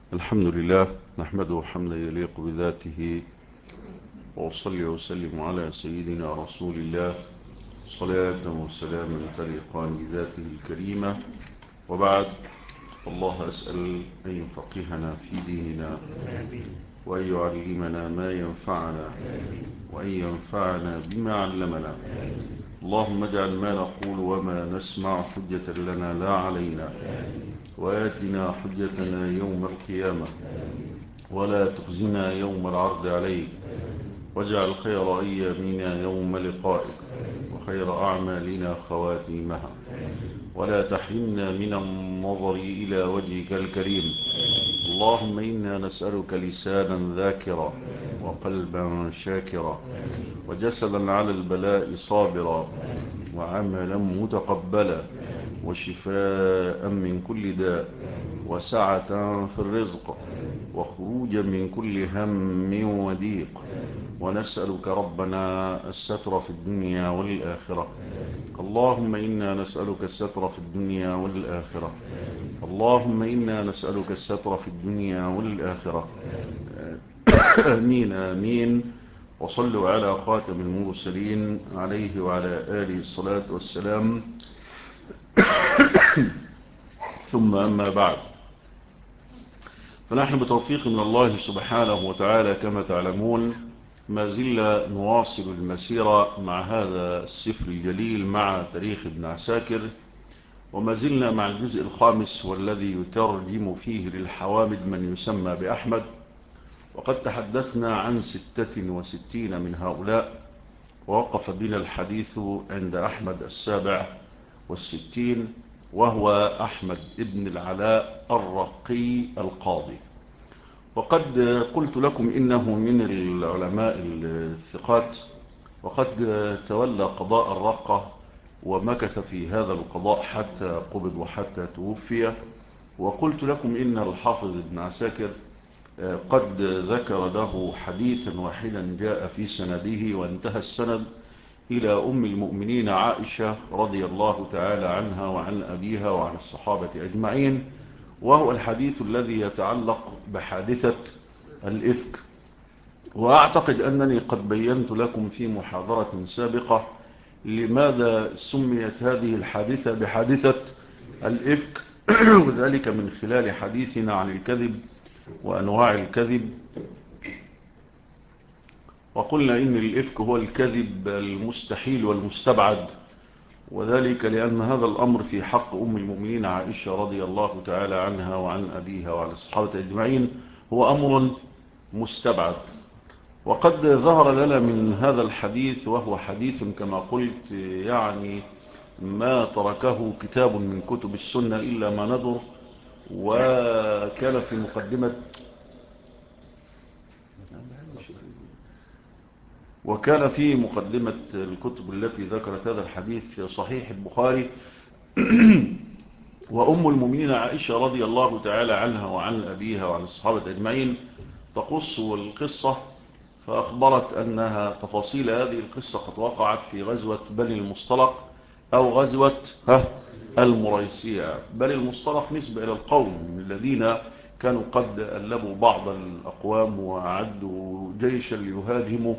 الحمد لله نحمده حمدا يليق بذاته، وأصلي وسلم على سيدنا رسول الله صلاة وسلاما تليقان بذاته الكريمة. وبعد، الله أسأل أن يفقهنا في ديننا، وأن يعلمنا ما ينفعنا، وأن ينفعنا بما علمنا. اللهم اجعل ما نقول وما نسمع حجة لنا لا علينا، وآتنا حجتنا يوم القيامة، ولا تخزنا يوم العرض عليك، واجعل خير أيامنا يوم لقائك، وخير أعمالنا خواتيمها، ولا تحرمنا من النظر إلى وجهك الكريم. اللهم إنا نسألك لسانا ذاكرا، وقلبا شاكرا، وجسدا على البلاء صابرا، وعملا متقبلا، وشفاء من كل داء، وسعة في الرزق، وخروجا من كل هم وضيق. ونسألك ربنا الستر في الدنيا والآخرة. اللهم إنا نسألك الستر في الدنيا والآخرة. اللهم إنا نسألك الستر في الدنيا والآخرة. آمين آمين. وصلوا على خاتم المرسلين عليه وعلى آله الصلاة والسلام. ثم أما بعد، فنحن بتوفيق من الله سبحانه وتعالى كما تعلمون ما زلنا نواصل المسيرة مع هذا السفر الجليل، مع تاريخ ابن عساكر، وما زلنا مع الجزء الخامس والذي يترجم فيه للحوامد من يسمى بأحمد. وقد تحدثنا عن 66 من هؤلاء، ووقف بنا الحديث عند أحمد 67، وهو أحمد ابن العلاء الرقي القاضي. وقد قلت لكم إنه من العلماء الثقات، وقد تولى قضاء الرقة ومكث في هذا القضاء حتى قبض وحتى توفي. وقلت لكم إن الحافظ ابن عساكر قد ذكر له حديثا واحدا جاء في سنده، وانتهى السند إلى أم المؤمنين عائشة رضي الله تعالى عنها وعن أبيها وعن الصحابة أجمعين، وهو الحديث الذي يتعلق بحادثة الإفك. وأعتقد أنني قد بينت لكم في محاضرة سابقة لماذا سميت هذه الحادثة بحادثة الإفك، وذلك من خلال حديثنا عن الكذب وأنواع الكذب. وقلنا إن الإفك هو الكذب المستحيل والمستبعد، وذلك لأن هذا الأمر في حق أم المؤمنين عائشة رضي الله تعالى عنها وعن أبيها وعن الصحابة أجمعين هو أمر مستبعد. وقد ظهر لنا من هذا الحديث، وهو حديث كما قلت يعني ما تركه كتاب من كتب السنة إلا ما ندر. وكان في مقدمة الكتب التي ذكرت هذا الحديث صحيح البخاري. وأم المؤمنين عائشة رضي الله تعالى عنها وعن أبيها وعن الصحابة أجمعين تقص القصة، فأخبرت أنها تفاصيل هذه القصة قد وقعت في غزوة بني المصطلق، أو غزوة المريسية. بني المصطلق نسبة إلى القوم الذين كانوا قد ألبوا بعض الأقوام وأعدوا جيشا ليهاجموا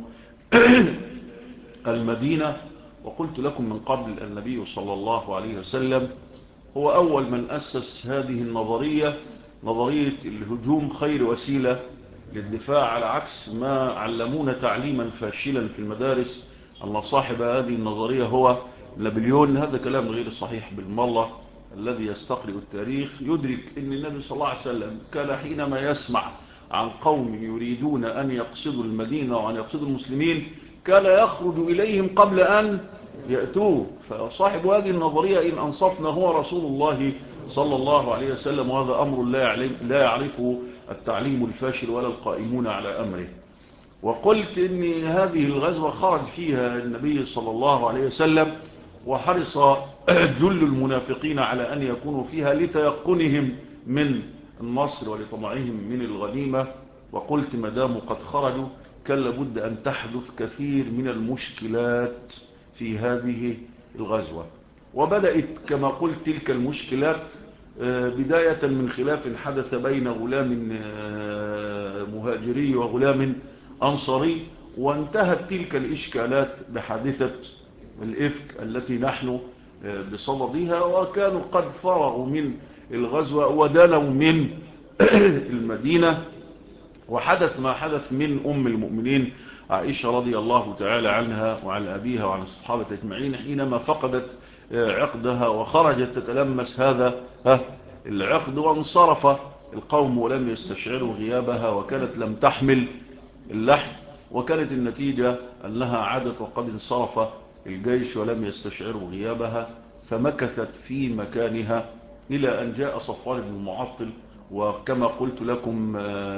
المدينة. وقلت لكم من قبل النبي صلى الله عليه وسلم هو أول من أسس هذه النظرية، نظرية الهجوم خير وسيلة للدفاع، على عكس ما علمونا تعليما فاشلا في المدارس أن صاحب هذه النظرية هو نابليون. هذا كلام غير صحيح بالمرة. الذي يستقرئ التاريخ يدرك أن النبي صلى الله عليه وسلم كان حينما يسمع عن قوم يريدون أن يقصدوا المدينة وأن يقصدوا المسلمين كان يخرج إليهم قبل أن يأتوه. فصاحب هذه النظرية إن أنصفنا هو رسول الله صلى الله عليه وسلم، وهذا أمر لا يعرفه التعليم الفاشل ولا القائمون على أمره. وقلت إن هذه الغزوة خرج فيها النبي صلى الله عليه وسلم، وحرص جل المنافقين على أن يكونوا فيها لتيقنهم من النصر ولطمعهم من الغنيمة. وقلت مدام قد خرجوا كان لابد أن تحدث كثير من المشكلات في هذه الغزوة. وبدأت كما قلت تلك المشكلات بداية من خلاف حدث بين غلام مهاجري وغلام أنصاري، وانتهت تلك الإشكالات بحادثة الإفك التي نحن بصددها، وكانوا قد فرغوا من الغزوة ودانوا من المدينة. وحدث ما حدث من أم المؤمنين عائشة رضي الله تعالى عنها وعن أبيها وعن الصحابة أجمعين حينما فقدت عقدها وخرجت تتلمس هذا العقد، وانصرف القوم ولم يستشعروا غيابها، وكانت لم تحمل اللحم، وكانت النتيجة أنها عادت وقد انصرف الجيش ولم يستشعروا غيابها، فمكثت في مكانها إلى أن جاء صفوان بن المعطل. وكما قلت لكم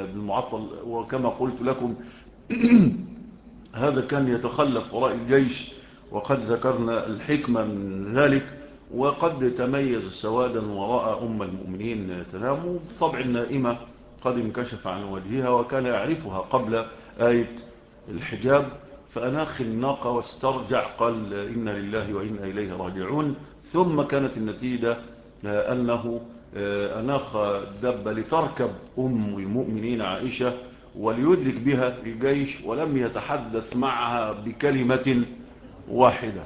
هذا كان يتخلف وراء الجيش، وقد ذكرنا الحكمة من ذلك، وقد تميز سوادا وراء أم المؤمنين تنام. طبع النائمة قد انكشف عن وجهها، وكان يعرفها قبل آية الحجاب، فأناخ الناقة واسترجع، قال إنا لله وإنا إليه راجعون. ثم كانت النتيجة أنه أناخ الدبة لتركب أم المؤمنين عائشة وليدرك بها الجيش، ولم يتحدث معها بكلمة واحدة،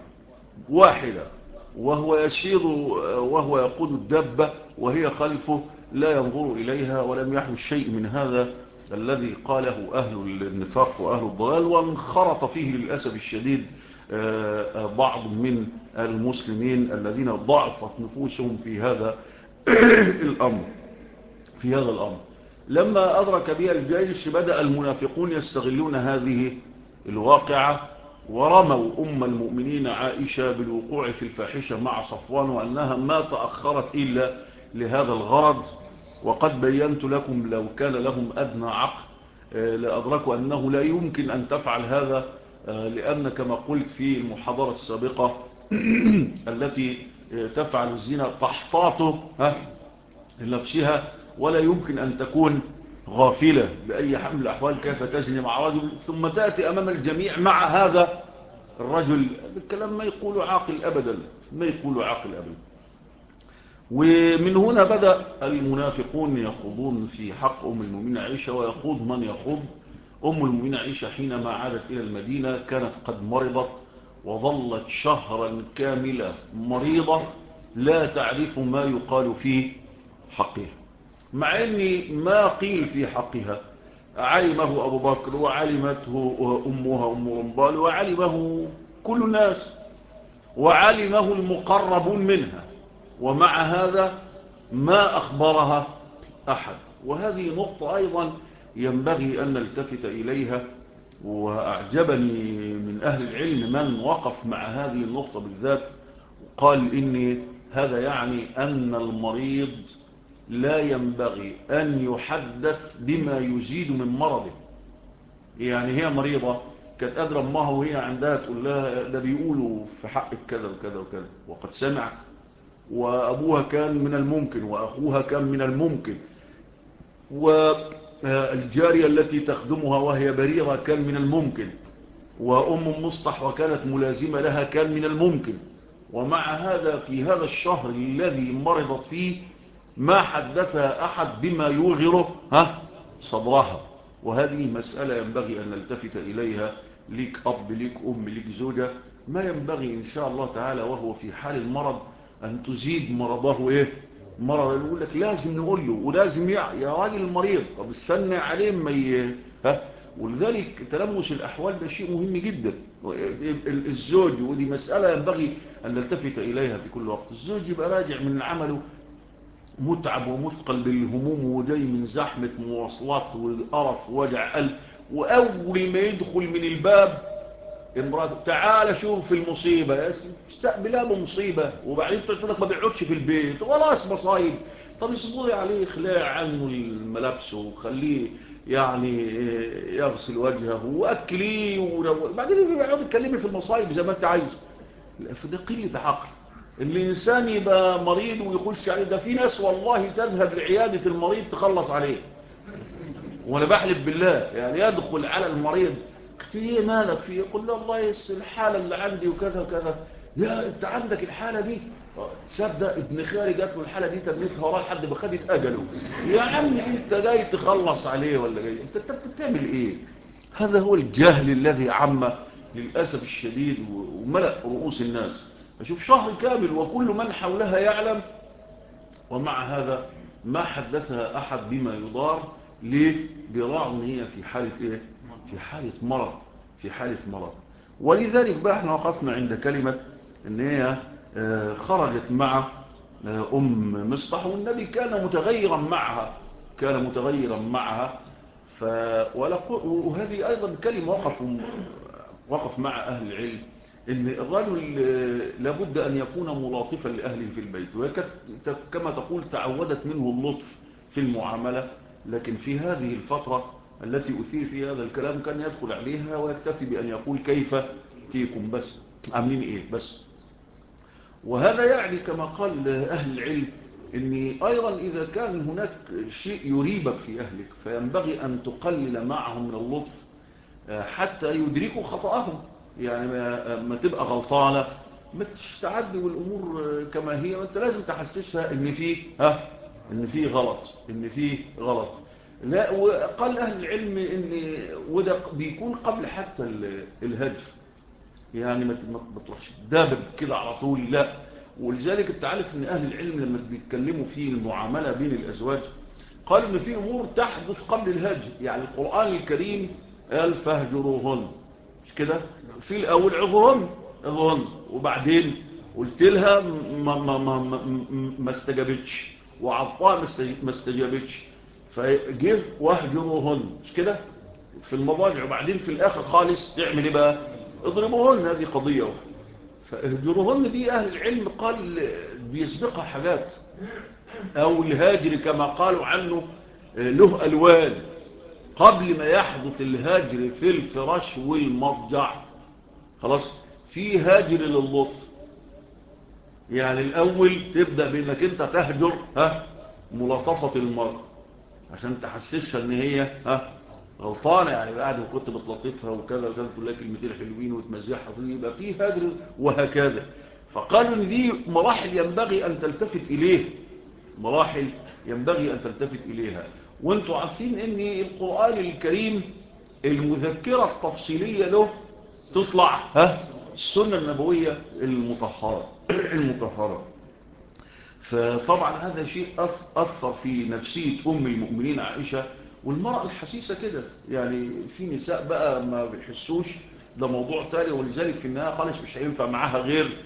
وهو يسير وهو يقود الدبة وهي خلفه لا ينظر إليها، ولم يحدث شيء من هذا الذي قاله أهل النفاق وأهل الضلال، وانخرط فيه للأسف الشديد بعض من المسلمين الذين ضعفت نفوسهم في هذا الأمر. لما أدرك بها الجيش بدأ المنافقون يستغلون هذه الواقعة، ورموا أم المؤمنين عائشة بالوقوع في الفاحشة مع صفوان، وأنها ما تأخرت إلا لهذا الغرض. وقد بينت لكم لو كان لهم أدنى عقل لأدركوا أنه لا يمكن أن تفعل هذا، لأن كما قلت في المحاضرة السابقة التي تفعل الزنا تحتاطه لنفسها، ولا يمكن أن تكون غافلة بأي حال من الأحوال كيف تزني مع رجل ثم تأتي أمام الجميع مع هذا الرجل. الكلام ما يقول عاقل أبدا، ومن هنا بدأ المنافقون يخوضون في حق أم المؤمنين عائشة، ويخوض من يخوض. أم المؤمنين عائشة حينما عادت إلى المدينة كانت قد مرضت، وظلت شهرا كاملة مريضة لا تعرف ما يقال في حقها، مع أن ما قيل في حقها علمه أبو بكر، وعلمته أمها أم رمبال، وعلمه كل الناس، وعلمه المقربون منها، ومع هذا ما أخبرها أحد. وهذه نقطة أيضا ينبغي أن نلتفت إليها، وأعجبني من أهل العلم من وقف مع هذه النقطة بالذات، قال إن هذا يعني أن المريض لا ينبغي أن يحدث بما يزيد من مرضه. يعني هي مريضة كانت أدرى أمها وهي عندها تقول لها ده بيقولوا في حقك كذا وكذا وكذا، وقد سمع، وأبوها كان من الممكن، وأخوها كان من الممكن، والجارية التي تخدمها وهي بريرة كان من الممكن، وأم مصطح وكانت ملازمة لها كان من الممكن. ومع هذا في هذا الشهر الذي مرضت فيه ما حدثها أحد بما يوغره صدرها. وهذه مسألة ينبغي أن نلتفت إليها، ليك أب، ليك أم، ليك زوجة، ما ينبغي إن شاء الله تعالى وهو في حال المرض أن تزيد مرضه مرض. يقول لك لازم نقول له، ولازم يا راجل المريض، طب استنى عليه ما ولذلك تلمس الأحوال ده شيء مهم جدا. الزوج، ودي مسألة ينبغي أن نلتفت إليها في كل وقت، الزوج يبقى راجع من عمله متعب ومثقل بالهموم، وجاي من زحمة مواصلات وقرف ووجع قلب، وأول ما يدخل من الباب امراته تعال شوف المصيبة، يا استقبلها بمصيبة، وبعدين تقول لك ما بيقعدش في البيت خلاص مصايب. طب اصبري عليه، خلاه عنه الملابس وخليه يعني يغسل وجهه واكليه، وبعدين يقعد يتكلمي في المصايب زي ما انت عايز. فده قلة عقل. الإنسان يبقى مريض ويخش عليه، ده في ناس والله تذهب لعيادة المريض تخلص عليه، وانا بحلف بالله، يعني يدخل على المريض ايه مالك فيه، يقول له الله الحالة اللي عندي وكذا وكذا. يا انت عندك الحالة دي؟ تصدق ابن خالي جات له الحاله دي تنيتها وراه لحد ما خدت اجله. يا عم انت جاي تخلص عليه ولا جاي انت بتعمل ايه؟ هذا هو الجهل الذي عم للاسف الشديد وملأ رؤوس الناس. اشوف شهر كامل وكل من حولها يعلم، ومع هذا ما حدثها احد بما يضار. ليه؟ بيراعوا ان هي في حاله ايه؟ في حاله مرض، في حاله مرض. ولذلك بقى احنا وقفنا عند كلمه ان هي خرجت مع ام مصطح، والنبي كان متغيرا معها، كان متغيرا معها. وهذه ايضا كلمه وقف مع اهل العلم ان الرجل لابد ان يكون ملاطفا لاهله في البيت، وهي كما تقول تعودت منه اللطف في المعامله. لكن في هذه الفتره التي اثير فيها هذا الكلام كان يدخل عليها ويكتفي بان يقول كيف تيكم، بس عاملين ايه بس. وهذا يعني كما قال اهل العلم ان ايضا اذا كان هناك شيء يريبك في اهلك فينبغي ان تقلل معهم من اللطف حتى يدركوا خطأهم. يعني ما تبقى غلطانة ما تستعد والأمور كما هي، وانت لازم تحسسها ان في غلط، ان في غلط. لا، وقال أهل العلم ان وده بيكون قبل حتى الهجر. يعني ما تروحش دابب كده على طول، لا. ولذلك انت عارف ان أهل العلم لما بيتكلموا في المعاملة بين الأزواج قالوا ان في امور تحدث قبل الهجر. يعني القرآن الكريم قال فاهجروهن، مش كده؟ في الاول عظهن وبعدين قلت لها ما استجابتش، وعطاها ما استجابتش، فجه واهجروهن، مش كده؟ في المضاجع. وبعدين في الاخر خالص تعمل ايه بقى؟ اضربوهن. هذه قضيه اخرى. فاهجروهن دي اهل العلم قال بيسبقها حاجات، او الهاجر كما قالوا عنه له الوان قبل ما يحدث الهاجر في الفراش والمضجع. خلاص، في هاجر للطف. يعني الاول تبدأ بانك انت تهجر ملاطفة المرأة عشان تحسسها ان هي غلطانة. يعني بعد ما كنت بتلطفها وكذا وكذا تقول لها كلمتين حلوين وتمزحها، يبقى في هاجر وهكذا. فقالوا ان دي مراحل ينبغي ان تلتفت اليه، مراحل ينبغي ان تلتفت اليها. وانتوا عارفين ان القرآن الكريم المذكرة التفصيلية له تطلع السنة النبوية المطهرة. فطبعا هذا شيء أثر في نفسية أم المؤمنين عائشة. والمرأة الحسيسة كده، يعني في نساء بقى ما بيحسوش، ده موضوع تاني. ولذلك في النهاية خالص مش هينفع معاها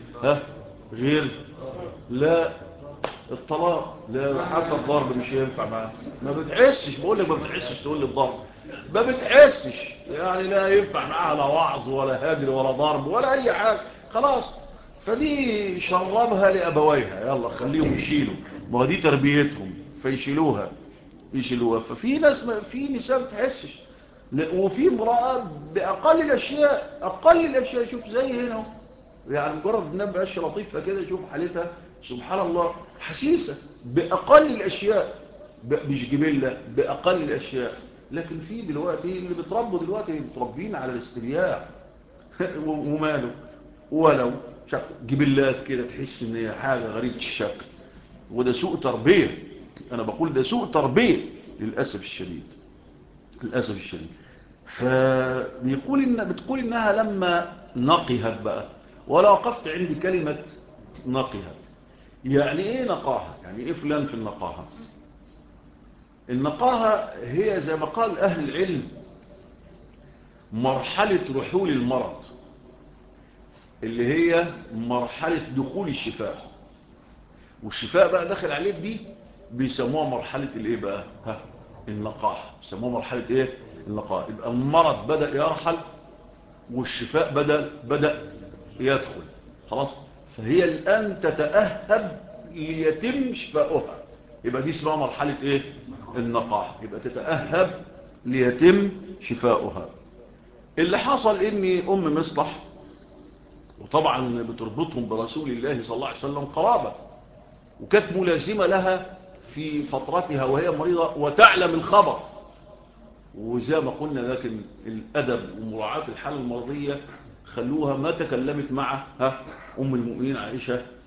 غير لا الطلاق، لا حتى الضرب مش هينفع معاها. ما بتحسش، بقول لك ما بتحسش تقول لي الضرب، ما بتحسش. يعني لا ينفع معاها لا وعظ ولا هجر ولا ضرب ولا اي حاجه، خلاص. فدي شربها لابويها، يلا خليهم يشيلوا، ما هو دي تربيتهم، فيشيلوها. ففي ناس في نساء ما بتحسش، وفي امراه باقل الاشياء، اقل الاشياء. شوف زي هنا، يعني مجرد ان بقاش لطيفه كده، شوف حالتها سبحان الله حسيسه باقل الاشياء، مش جبله، باقل الاشياء. لكن في دلوقتي اللي بتربوا دلوقتي متربين على الاسترياع وماله، ولو جبلات كده تحس ان هي حاجه غريبه الشكل. وده سوء تربيه، انا بقول ده سوء تربيه للاسف الشديد، للاسف الشديد. بتقول انها لما نقهت بقى، ولا وقفت عند كلمه نقهت. يعني ايه نقاهه؟ يعني ايه فلان في النقاهه؟ النقاهه هي زي ما قال اهل العلم مرحله رحول المرض، اللي هي مرحله دخول الشفاء. والشفاء بقى داخل عليك دي بيسموها مرحله الايه بقى؟ النقاهه. بيسموها مرحله ايه؟ النقاهه. يبقى المرض بدا يرحل والشفاء بدأ يدخل، خلاص. فهي الآن تتأهب ليتم شفاؤها. يبقى دي اسمها مرحلة ايه؟ النقاح. يبقى تتأهب ليتم شفاؤها. اللي حصل ان ام مصطح، وطبعا بتربطهم برسول الله صلى الله عليه وسلم قرابة، وكانت ملازمة لها في فترتها وهي مريضة وتعلم الخبر. وزي ما قلنا لكن الأدب ومراعاة الحالة المرضية خلوها ما تكلمت مع أم المؤمنين عائشة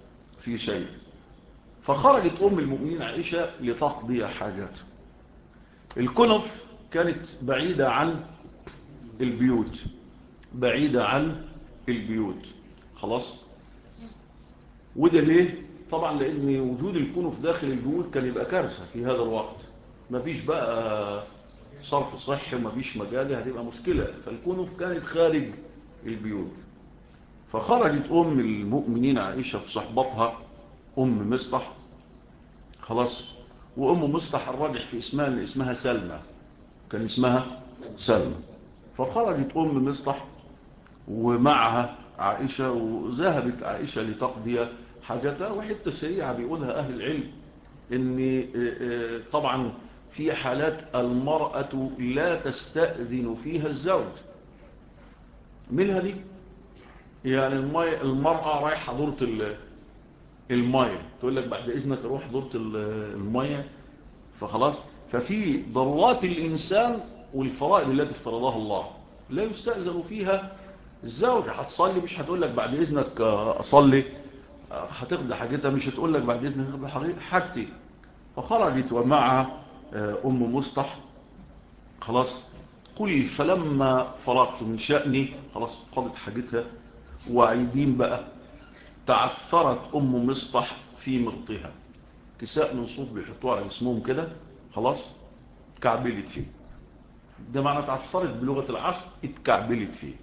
في شيء. فخرجت أم المؤمنين عائشة لتقضي حاجاتها. الكنف كانت بعيدة عن البيوت، بعيدة عن البيوت، خلاص. وده ليه؟ طبعا لأن وجود الكنف داخل البيوت كان يبقى كارثة في هذا الوقت، مفيش بقى صرف صحي ومفيش مجال، هتبقى مشكلة. فالكنف كانت خارج البيوت. فخرجت أم المؤمنين عائشة في صحبتها أم مصطح، خلاص. وأم مصطح الراجح في اسمها اللي اسمها سلمى، كان اسمها سلمى. فخرجت أم مصطح ومعها عائشة، وذهبت عائشة لتقضي حاجتها. وحتى سريعة بيقولها أهل العلم إن طبعا في حالات المرأة لا تستأذن فيها الزوج، منها دي يعني المرأة رايحة دورة المية، تقول لك بعد إذنك روح دورة المية، فخلاص. ففي ضرورات الإنسان والفرائض التي افترضها الله لا يستأذن فيها الزوج. هتصلي مش هتقول لك بعد إذنك أصلي، هتقضي حاجتها مش هتقول لك بعد إذنك أقضي حاجتي. فخرجت ومع أم مصطح، خلاص. قل فلما فرغت من شأني، خلاص قضت حاجتها وعيدين بقى. تعثرت أم مصطح في مرطها، كساء من صوف بيحطوها على جسمهم كده، خلاص. اتكعبلت فيه، ده معنى تعثرت بلغة العصر، اتكعبلت فيه.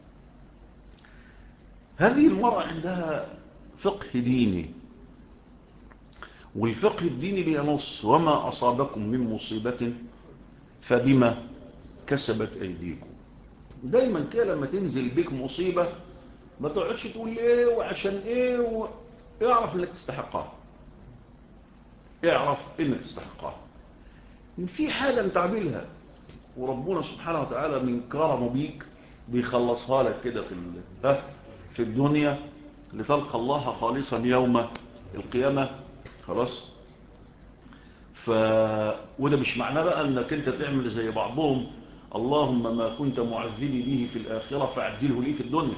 هذه المرأة عندها فقه ديني، والفقه الديني بينص وما أصابكم من مصيبة فبما كسبت أيديكم. دايما كده لما تنزل بك مصيبة ما تقعدش تقول ايه وعشان ايه اعرف انك تستحقها، اعرف انك تستحقها. ان في حاجة انت عاملها وربنا سبحانه وتعالى من كرمه بيك بيخلصها لك كده في الدنيا لتلقى الله خالصا يوم القيامة، خلاص. وده مش معناه بقى انك انت تعمل زي بعضهم، اللهم ما كنت معذبي به في الآخرة فعجله لي في الدنيا.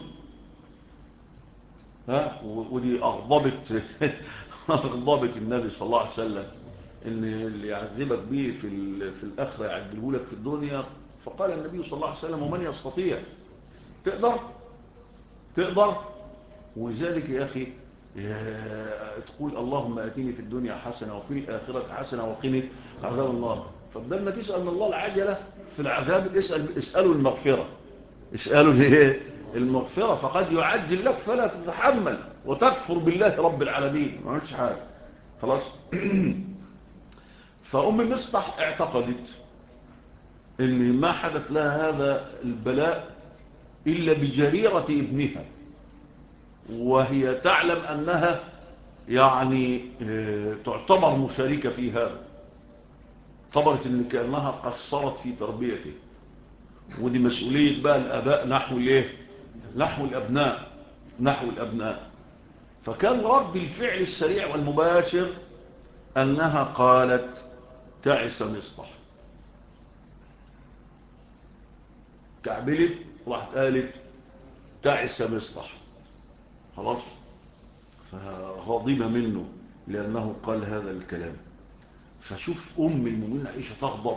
ودي أغضبت أغضبت النبي صلى الله عليه وسلم، ان اللي يعذبك به في الآخرة يعجله لك في الدنيا. فقال النبي صلى الله عليه وسلم ومن يستطيع؟ تقدر. ولذلك يا أخي تقول اللهم آتيني في الدنيا حسنة وفي الآخرة حسنة وقني عذاب النار. فبدل ما تسأل من الله العجلة في العذاب اسألوا المغفرة، اسألوا المغفرة، فقد يعجل لك فلا تتحمل وتكفر بالله رب العالمين، ما عملتش حاجة، خلاص. فأم مصطح اعتقدت ان ما حدث لها هذا البلاء إلا بجريرة ابنها، وهي تعلم أنها يعني تعتبر مشاركة في هذا. اعتبرت ان كأنها قصرت في تربيته، ودي مسؤولية بقى الآباء نحو الأبناء. فكان رد الفعل السريع والمباشر أنها قالت تعس مصطح، كعبلت راحت قالت تعس مصطح، خلاص. فغضب منه لأنه قال هذا الكلام. فشوف أم المؤمنين عائشة تغضب،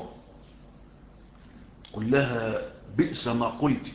قل لها بئس ما قلت،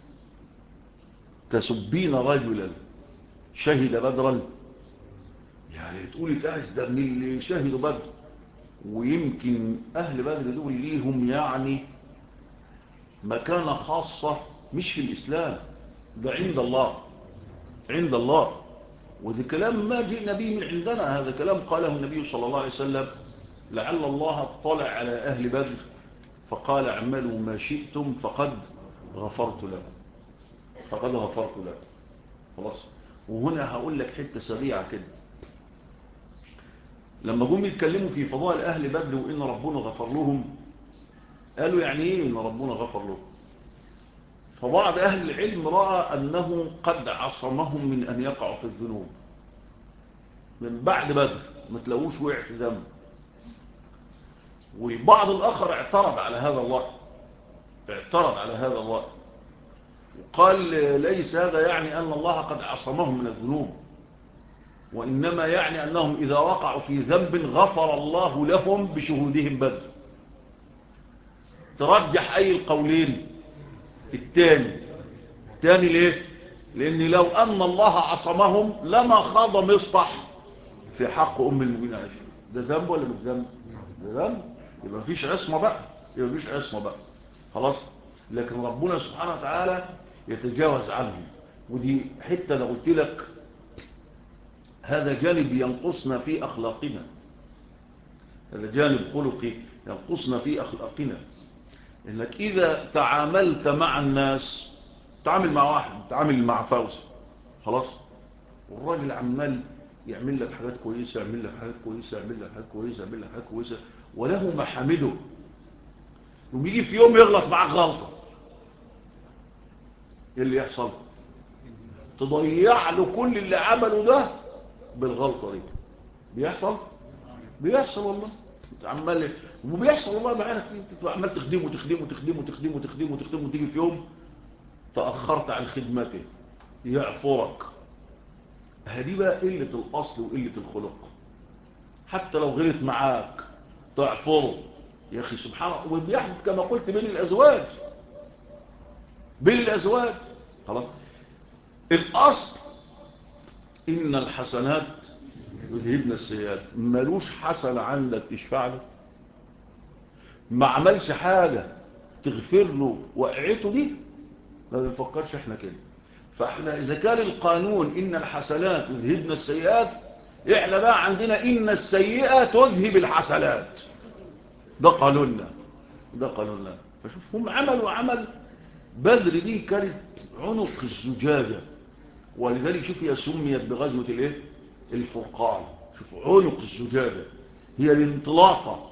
تسبين رجلا شهد بدرا، يعني تقولي تعس ده من اللي شهدوا بدر. ويمكن أهل بدر دول ليهم يعني مكانة خاصة مش في الإسلام، ده عند الله. وذي كلام ما جئنا به من عندنا، هذا كلام قاله النبي صلى الله عليه وسلم، لعل الله اطلع على أهل بدر فقال اعملوا ما شئتم فقد غفرت لكم، خلاص. وهنا هقول لك حتة سريعة كده. لما جم يتكلموا في فضائل أهل بدر وإن ربنا غفر لهم، قالوا يعني إيه إن ربنا غفر لهم؟ فبعض أهل العلم رأى أنه قد عصمهم من أن يقعوا في الذنوب من بعد بدر، ما تلاقوش وقع في ذنب. والبعض الآخر اعترض على هذا الرأي وقال ليس هذا يعني أن الله قد عصمهم من الذنوب، وإنما يعني أنهم إذا وقعوا في ذنب غفر الله لهم بشهودهم بدر. ترجح أي القولين؟ الثاني ليه؟ لأن لو أن الله عصمهم لما خاض مصطح في حق أم المؤمنين عائشة. ده ذنب ولا مش ذنب؟ ده ذنب. يبقى مفيش عصمة بقى. خلاص. لكن ربنا سبحانه وتعالى يتجاوز عنهم. ودي حتى لو قلت لك هذا جانب ينقصنا في أخلاقنا، هذا جانب خلقي ينقصنا في أخلاقنا. إنك إذا تعاملت مع الناس، تعامل مع واحد، تعامل مع فوز، خلاص، والراجل عمال يعمل لك حاجات كويسة، يعمل لك حاجات كويسة وله محامده، ويجي في يوم يغلط معك غلطة، ايه اللي يحصل؟ تضيع له كل اللي عمله ده بالغلطة دي. بيحصل والله، عمال وبيحصل والله معانا كتير، عمال تخدمه وتيجي في يوم تأخرت عن خدمته يعفرك. هذه بقى قلة الأصل وقلة الخلق. حتى لو غلط معاك تعفره يا أخي، سبحان الله. وبيحدث كما قلت بين الأزواج. خلاص. الأصل إن الحسنات يذهبن السيئات. ملوش حسنة عندك تشفع له، ما عملش حاجة تغفر له وقعته دي، ما بنفكرش احنا كده. فاحنا إذا كان القانون إن الحسنات يذهبن السيئات، احنا بقى عندنا إن السيئة تذهب الحسنات. ده قانوننا. فشوف هم عمل بدر دي كانت عنق الزجاجة، ولذلك شوف هي سميت بغزوة الايه؟ الفرقان. شوف عنق الزجاجة هي الانطلاقة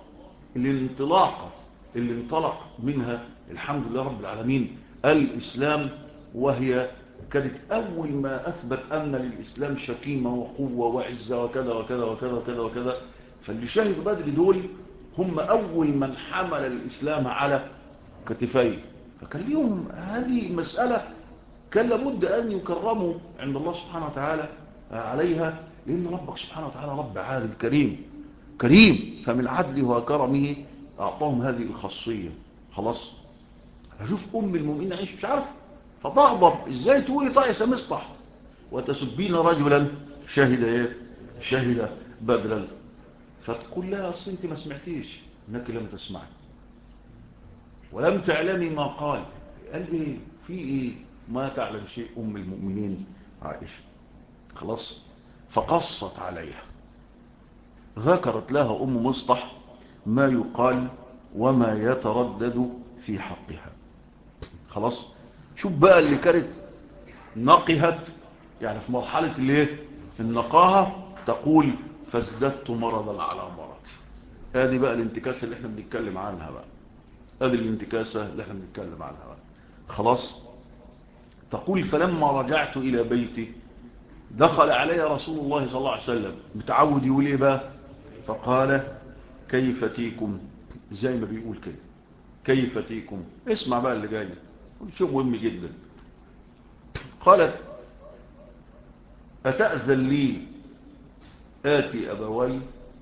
اللي انطلق منها الحمد لله رب العالمين الإسلام، وهي كانت أول ما أثبت أن للإسلام شكيمة وقوة وعزة وكذا. فاللي شهدوا بدر دول هم أول من حمل الإسلام على كتفيه. فكان لهم هذه المسألة كان لابد أن يكرموا عند الله سبحانه وتعالى عليها، لأن ربك سبحانه وتعالى رب عادل كريم، فمن عدله وكرمه أعطاهم هذه الخاصية. خلاص. هشوف أم المؤمنين عيش مش عارف، فتغضب ازاي تقولي طائس مصطح وتسبين رجلا شهد بدرا. فتقول لها أصل انت ما سمعتيش، انك لم تسمعي ولم تعلمي ما قال ايه في ايه، ما تعلم شيء أم المؤمنين عائشة. خلاص. فقصت عليها، ذكرت لها أم مصطح ما يقال وما يتردد في حقها. خلاص. شوف بقى اللي كانت نقهت، يعني في مرحلة الايه؟ في النقاهة، تقول فازددت مرضا على مرضي. هذه بقى الانتكاسة اللي احنا بنتكلم عنها بقى. خلاص. تقول فلما رجعت إلى بيتي دخل علي رسول الله صلى الله عليه وسلم، متعود يقول ايه بقى؟ فقال كيف تيكم، زي ما بيقول كده كيف تيكم. اسمع بقى اللي جاي، شيء مهم جدا. قالت أتأذن لي آتي أبوي.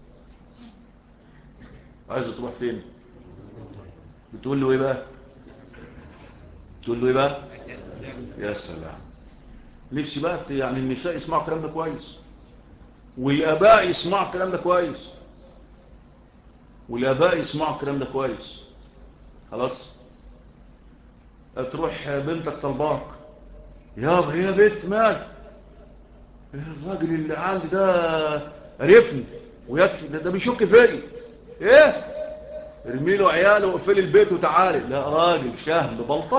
عايزة تروح فين؟ بتقول له ايه بقى؟ يا سلام. نفسي بقى يعني النساء يسمعوا الكلام ده كويس، والآباء يسمعوا الكلام ده كويس. خلاص. تروح بنتك طلباك، يابا يا بنت مال الراجل اللي عندي ده عرفني ويكفي، ده بيشك فيا، ايه ارمي له عياله وقفل البيت وتعالي. لا راجل شهم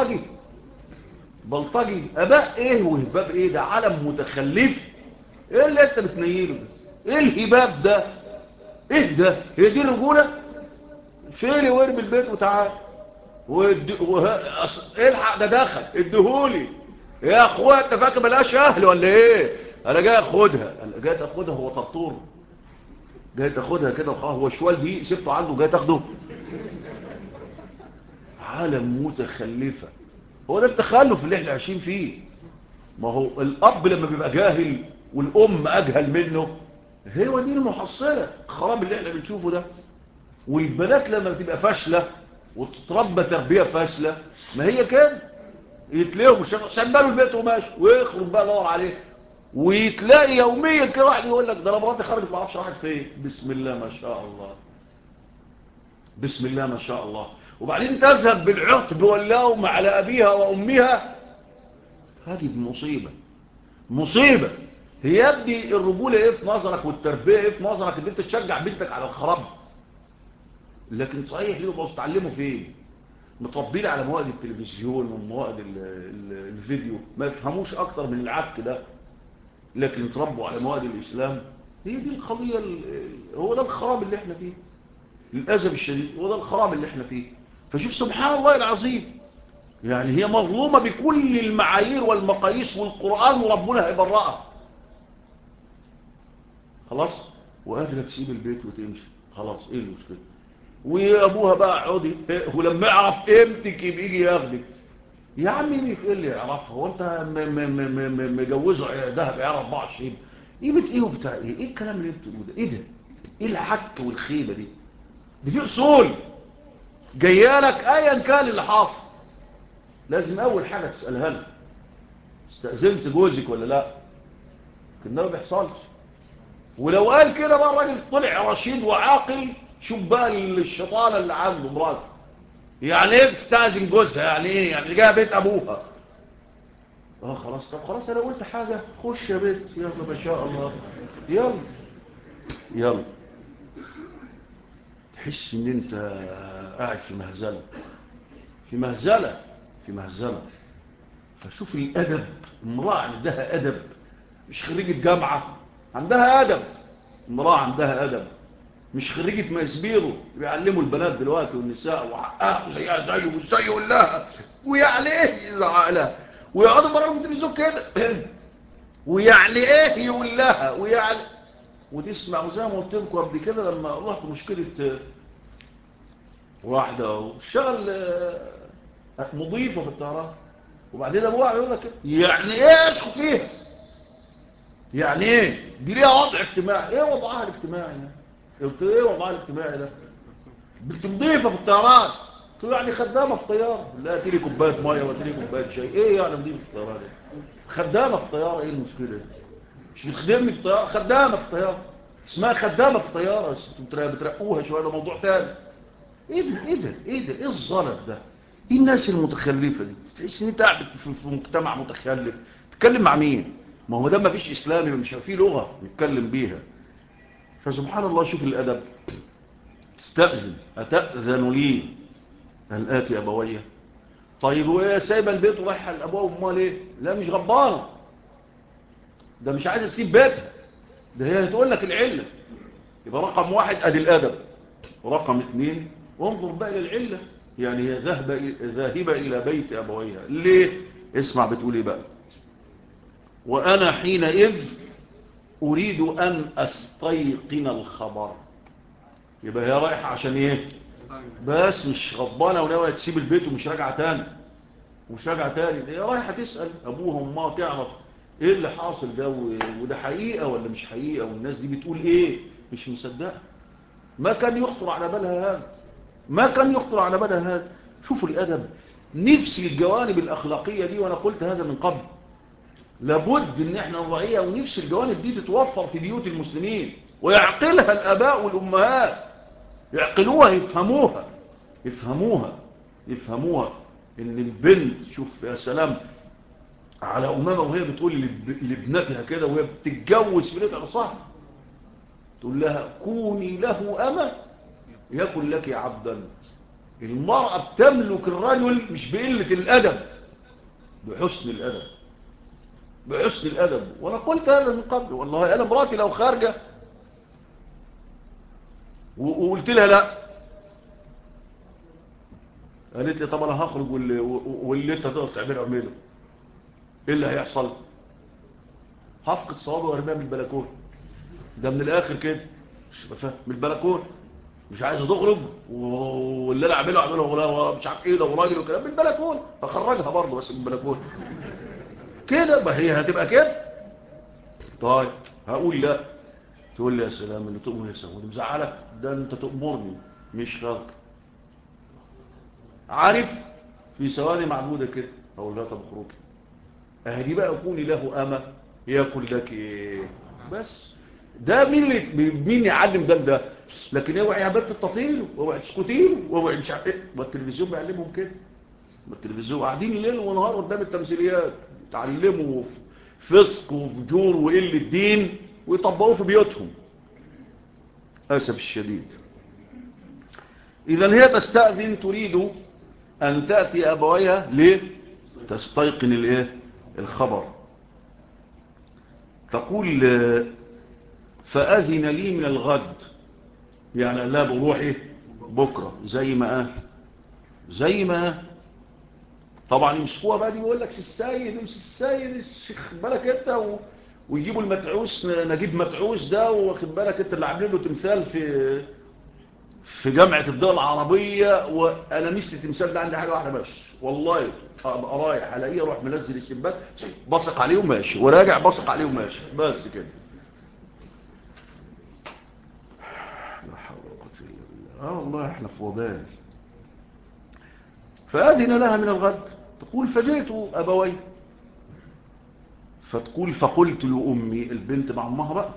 بلطجي. اباء ايه وهباب ايه؟ ده عالم متخلف. ايه اللي انت بتنيله ده؟ ايه الهباب ده؟ ايه ده؟ هي دي الرجوله؟ فيلي وارمي البيت وتعالي الحق ده دخل اديهولي يا اخويا. انت فاكر ملهاش اهل ولا ايه؟ انا جاي اخدها. هو طرطور جاي تاخدها كده هو شوال دي سبته عنده جاي تاخده؟ عالم متخلفة. هو ده التخلف اللي احنا عايشين فيه. ما هو الاب لما بيبقى جاهل والام اجهل منه، هو دي المحصلة الخراب اللي احنا بنشوفه ده. والبنات لما بتبقى فاشلة وتتربى تربية فاشلة، ما هي كده يتلاقوا بالشغل سبالوا البيت وماشي ويخرج بقى دور عليه، ويتلاقي يوميا كده واحد يقول لك ده انا مراتي خرجت ما اعرفش راحت فين. بسم الله ما شاء الله، بسم الله ما شاء الله. وبعدين تذهب بالعقد واللوم على ابيها وامها، هذه مصيبة، مصيبة. هي يا ابني الرجولة ايه في نظرك والتربية ايه في نظرك ان انت تشجع بنتك على الخراب؟ لكن صحيح يبقوا تتعلموا فين؟ متربين على مواد التلفزيون ومواد الفيديو، ما يفهموش اكتر من العك ده، لكن يتربوا على مواد الاسلام. هي دي القضية، هو ده الخراب اللي احنا فيه للأسف الشديد، هو ده الخراب اللي احنا فيه. فشوف سبحان الله العظيم، يعني هي مظلومة بكل المعايير والمقاييس والقرآن وربنا هيبرأها خلاص، وقادرة تسيب البيت وتمشي خلاص، ايه المشكلة؟ وابوها بقى عودي ولما يعرف قيمتك يبقى يجي ياخدك. يا عمي مين في اللي يعرفها؟ هو انت مجوزه دهب عيار 24؟ قيمه ايه وبتاع ايه؟ ايه الكلام اللي انت بتقوله ده؟ ايه ده؟ ايه الحك والخيبه دي؟ دي في اصول جايه لك ايا كان اللي حاصل. لازم اول حاجه تسالها له استاذنت جوزك ولا لا؟ لكن ده ما بيحصلش. ولو قال كده بقى الراجل طلع رشيد وعاقل، شوف بقى الشطانه اللي عنده مراته. يعني ايه تستاذن جوزها؟ يعني ايه؟ يعني جايه بيت ابوها. خلاص، طب خلاص انا قلت حاجه، خش يا بيت يلا ما شاء الله، يلا يلا. تحس ان انت قاعد في مهزله، في مهزله، في مهزله. فشوف الادب، امراه عندها ادب، مش خريجه جامعه عندها ادب، امراه عندها ادب، مش خريجه ماسبيرو بيعلموا البنات دلوقتي والنساء وحقها زيها زيه وازاي يقول لها ويعني ايه يزعق لها، ويقعدوا بره في التلفزيون كده ويعني ايه يقول لها ويعني، وتسمع. زي ما قلت لكم قبل كده لما رحت مشكله واحده واشتغل مضيفه في الطيران، وبعدين ابوها يقول لك يعني ايه اشخط فيها؟ يعني ايه دي ليها وضع اجتماعي؟ ايه وضعها الاجتماعي ده؟ قلت ايه وضعها الاجتماعي ده؟ بنت مضيفه في الطيران، قلت له يعني خدامه في طياره، لا تيلي كوبايه ميه وتيلي كوبايه شاي. ايه يعني مضيفه في الطيران؟ خدامه في الطياره، ايه المشكله؟ مش بتخدمني في طياره، خدامه في الطياره، اسمها خدامه في طياره، بترقوها شويه، ده موضوع تاني. ايه ده ايه ده ايه ده ايه الظلف ده؟ ايه الناس المتخلفه دي؟ تحس ان انت قاعد في مجتمع متخلف، تتكلم مع مين؟ ما هو ده ما فيش اسلامي، مش في لغه نتكلم بيها. فسبحان الله شوف الادب. تستأذن، اتأذن لي ان اتي ابويا؟ طيب وهي سايبه البيت ورايحه لابوها وامها ليه؟ لا مش غضبانه، ده مش عايزه تسيب بيتها، ده هي هتقول لك العله. يبقى رقم واحد ادي الادب، ورقم اثنين وانظر بقى للعله. يعني هي ذاهبه الى بيت ابويها ليه؟ اسمع بتقول ايه بقى: وانا حينئذ اريد ان استيقن الخبر. يبقى هي رايحه عشان ايه؟ بس مش غضبانه وناويه تسيب البيت ومش راجعه تاني، مش راجعه تاني، هي رايحه تسال ابوها وامها تعرف ايه اللي حاصل ده، وده حقيقه ولا مش حقيقه، والناس دي بتقول ايه. مش مصدقه، ما كان يخطر على بالها هذا، ما كان يخطر على بالها هذا. شوفوا الادب. نفسي الجوانب الاخلاقيه دي، وانا قلت هذا من قبل، لابد ان احنا نراعيها، ونفسي الجوانب دي تتوفر في بيوت المسلمين ويعقلها الاباء والامهات، يعقلوها، يفهموها، يفهموها، يفهموها. ان البنت، شوف يا سلام على امامه وهي بتقول لابنتها كده وهي بتتجوز في بيت عصام، تقول لها كوني له أمة يكن لك عبدا. المرأة بتملك الرجل مش بقلة الأدب، بحسن الأدب، بحسن الأدب. وأنا قلت هذا من قبل، والله أنا مراتي لو خارجة وقلت لها لا، قالت لي طب أنا هخرج واللي أنت تقدر تعمله اعمله، إيه اللي هيحصل؟ هفقد صوابي وارميها من البلكون. ده من الآخر كده، مش بفهم من البلكون، مش عايز تخرج واللي انا اعمله ولا مش عارف ايه ده وراجل وكلام، من البلكون اخرجها برضه بس من البلكون كده. ما هي هتبقى كده. طيب هقول لا. تقول لي يا سلام اللي تؤمر يا سلام، مزعلك ده انت تأمرني مش خلق. عارف في ثواني معدودة كده اقول لها طب اخرجي. اهدي بقى كوني له أمة ياكل لك ايه بس. ده مين يعلم ده. لكن اوعي يا بنت التطير واوعي تسكتيله واوعي مش عارف ايه. ما التلفزيون بيعلمهم كده. ما التلفزيون قاعدين ليل ونهار قدام التمثيليات يتعلموا فسق وفجور وقله دين ويطبقوه في بيوتهم اسف الشديد. اذا هي تستأذن تريد ان تأتي ابويها ليه تستيقن الايه الخبر. تقول فأذن لي من الغد يعني لا بروحي بكرة زي ما طبعا يمسكوها بقى دي يقول لك السيد مش السيد الشيخ بالك انت ويجيبوا المتعوس نجيب متعوس ده واخد بالك انت اللي عاملين له تمثال في جامعة الدول العربية. وانا مثل التمثال ده عندي حاجة واحدة بس والله ابقى رايح الاقيه اروح منزل الشباك بصق عليه وماشي وراجع بصق عليه وماشي بس كده. لا حول ولا قوة الا بالله. والله احنا في وبال. فأذن لها من الغد. تقول فجئت أبوي. فتقول فقلت لأمي البنت مع أمها بقى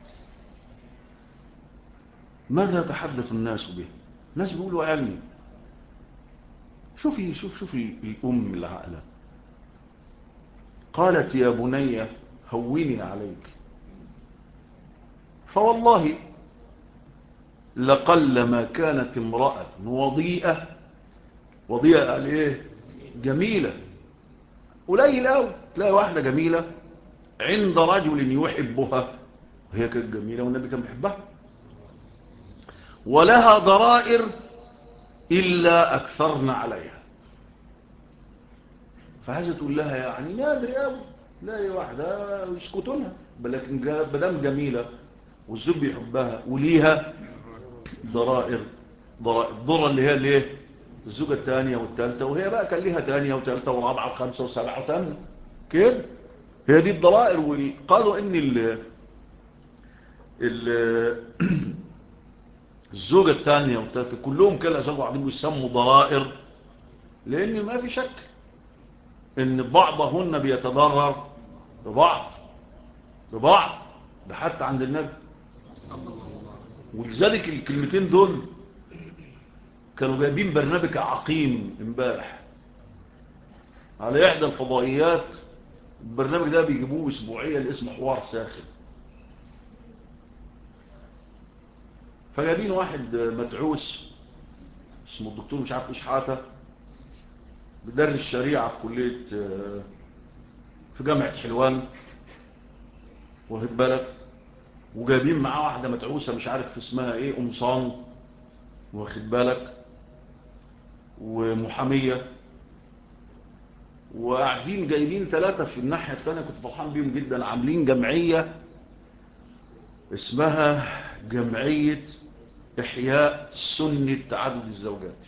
ماذا يتحدث الناس به. الناس بيقولوا علمي. شوفي الأم العقلة. قالت يا بني هوني عليك فوالله لقل ما كانت امرأة وضيئة يعني ايه جميلة. قليل قوي تلاقي واحدة جميلة عند رجل يحبها. هي كانت جميلة والنبي كان بيحبها. ولها ضرائر إلا أكثرنا عليها. فعايزة تقول لها يعني نادر قوي تلاقي واحدة يسكتوا لها لكن بدام جميلة والزوج بيحبها وليها ضرائر. الضرة اللي هي الايه الزوجة الثانية والثالثة وهي بقى كان ليها ثانية وثالثة ورابعة وخمسة وسبعة وثامنة كده. هي دي الضرائر. وقالوا ان الزوجة الثانية والثالثة كلهم كلا زوجوا بعضهم يسموا ضرائر لان ما في شك ان بعضهن بيتضرر ببعض ده حتى عند النبي. ولذلك الكلمتين دول كانوا جايبين برنامج عقيم امبارح على احدى الفضائيات. البرنامج ده بيجيبوه اسبوعيا اللي اسمه حوار ساخن. فجايبين واحد متعوس اسمه الدكتور مش عارف ايش حاته بيدرس الشريعة في كلية في جامعة حلوان واخد بالك. وجايبين معاه واحدة متعوسة مش عارف اسمها ايه قمصان واخد بالك ومحامية. وقاعدين جايبين ثلاثة في الناحية الثانية كنت فرحان بيهم جدا عاملين جمعية اسمها جمعية إحياء سنة تعدد الزوجات.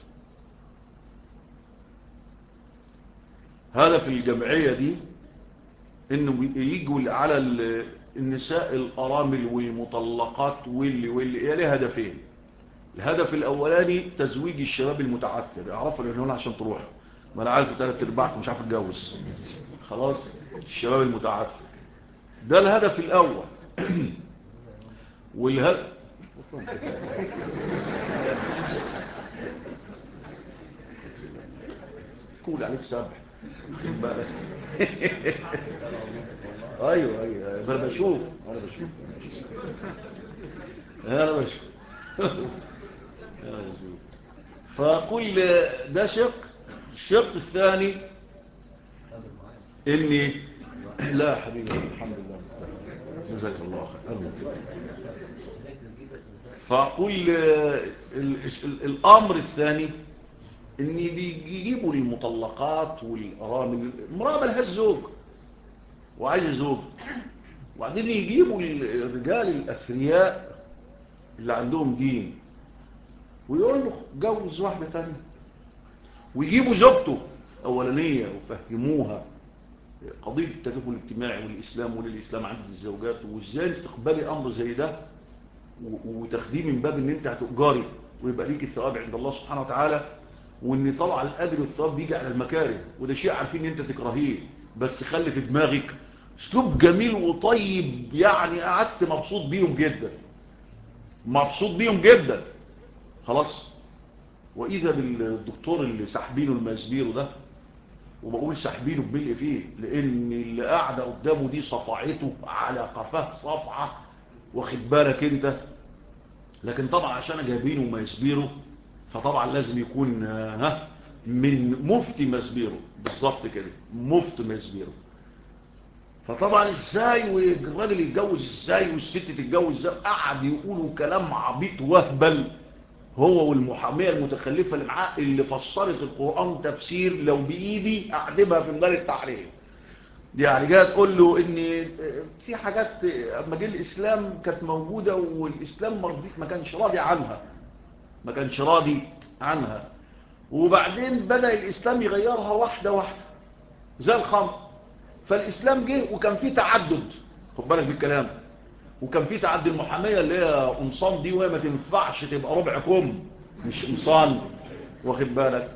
هدف الجمعية دي انه يجوا على النساء الارامل والمطلقات واللي ليه هدفين. الهدف الاولاني تزويج الشباب المتعثر يعرفوا اللي هنا عشان تروح ما انا عارف 3/4 مش عارف اتجوز خلاص. الشباب المتعثر ده الهدف الاول. والهدف كول عليك سبح ايوه انا بشوف فكل ده شق. الشق الثاني اني لا حبيبي الحمد لله جزاك الله خير. فقل الامر الثاني ان بيجيبوا المطلقات والارامل امراه ملهاش زوج وعايزه زوج وبعدين يجيبوا الرجال الاثرياء اللي عندهم دين ويقول له جوز واحده ثانيه ويجيبوا زوجته اولانيه وفهموها قضية التكافل الاجتماعي والإسلام وللإسلام عند الزوجات، وإزاي أنت تقبلي أمر زي ده وتاخديه من باب ان انت هتؤجري ويبقى ليك الثواب عند الله سبحانه وتعالى، وان طبعا الاجر والثواب بيجي على المكاره، وده شيء عارفين ان انت تكرهيه، بس خلي في دماغك اسلوب جميل وطيب، يعني قعدت مبسوط بيهم جدا، مبسوط بيهم جدا خلاص. واذا بالدكتور اللي ساحبينه الماسبيرو ده، وبقول ساحبينه بملء فيه لان اللي قاعده قدامه دي صفعته على قفاه صفعه، واخد بالك انت. لكن طبعا عشان جايبينه ماسبيرو، فطبعا لازم يكون من مفتي ماسبيرو بالظبط كده، مفتي ماسبيرو. فطبعا ازاي والراجل يتجوز ازاي والست تتجوز ازاي، قعد يقولوا كلام عبيط وهبل، هو والمحاميه المتخلفه اللي معاه، اللي فسرت القرآن تفسير لو بايدي اعدمها في ميدان التحرير. يعني جايه تقول له ان في حاجات اما جه الاسلام كانت موجوده والاسلام ما كانش راضي عنها، ما كانش راضي عنها، وبعدين بدأ الاسلام يغيرها واحده واحده زي الخمر. فالاسلام جه وكان فيه تعدد، خد بالك بالكلام، وكان فيه تعدد. المحاميه اللي هي قمصان دي، وهي ما تنفعش تبقى ربع كم، مش قمصان، واخد بالك.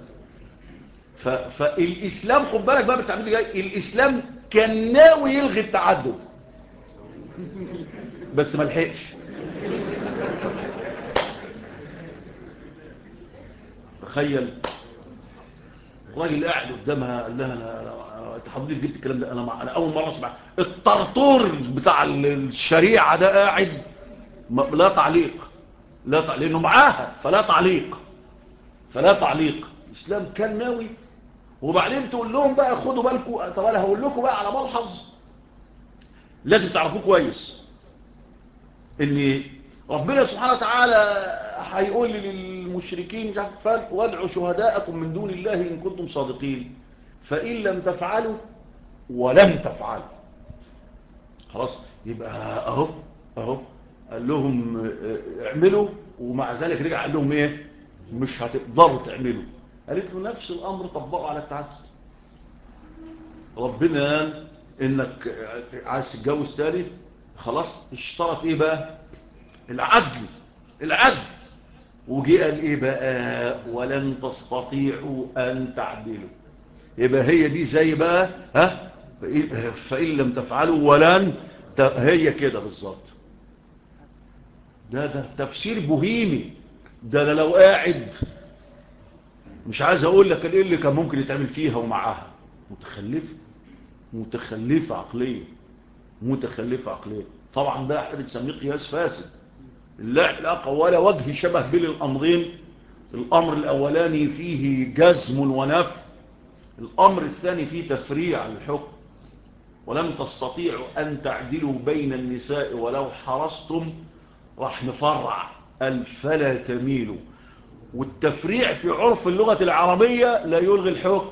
فالاسلام خد بالك بقى بالتعبير اللي جاي، الاسلام كان ناوي يلغي التعدد بس ما لحقش. تخيل الراجل قاعد قدامها قال لها انت حضرتك جبت الكلام ده، انا اول مره اسمع. الطرطور بتاع الشريعه ده قاعد لا تعليق، لا تعليق لانه معاها، فلا تعليق، فلا تعليق. الاسلام كان ناوي. وبعدين تقول لهم بقى خدوا بالكم، طب انا هقول لكم بقى على ملحظ لازم تعرفوه كويس، ان ربنا سبحانه وتعالى هيقول للمشركين مش عارف وادعوا شهداءكم من دون الله ان كنتم صادقين، فان لم تفعلوا ولم تفعلوا. خلاص يبقى اهو قال لهم اعملوا، ومع ذلك رجع قال لهم ايه؟ مش هتقدروا تعملوا. قالت له نفس الامر طبقوا على التعدد. ربنا قال انك عايز تتجوز تاني، خلاص اشترط ايه بقى؟ العدل، العدل. وجي قال ايه بقى؟ ولن تستطيعوا ان تعدلوا. يبقى هي دي زي بقى فإن لم تفعلوا ولن هي كده بالظبط. ده تفسير بوهيمي. ده انا لو قاعد مش عايز اقول لك ايه اللي كان ممكن يتعمل فيها ومعاها. متخلفه، متخلفه عقليه، متخلفه عقليه. طبعا ده احنا بنسميه قياس فاسد، لا علاقه ولا وجه شبه بين الامرين. الامر الاولاني فيه جزم ونفي، الامر الثاني فيه تفريع الحكم. ولن تستطيعوا ان تعدلوا بين النساء ولو حرصتم، راح نفرع فلا تميلوا. والتفريع في عرف اللغة العربية لا يلغي الحكم،